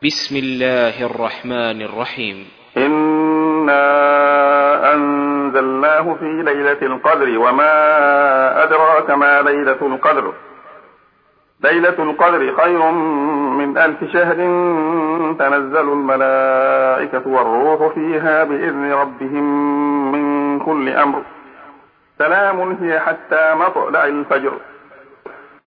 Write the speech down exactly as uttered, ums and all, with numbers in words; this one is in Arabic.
بسم الله الرحمن الرحيم. إنا أنزلناه في ليلة القدر وما أدراك ما ليلة القدر ليلة القدر خير من ألف شهر تنزل الملائكة والروح فيها بإذن ربهم من كل أمر سلام هي حتى مطلع الفجر.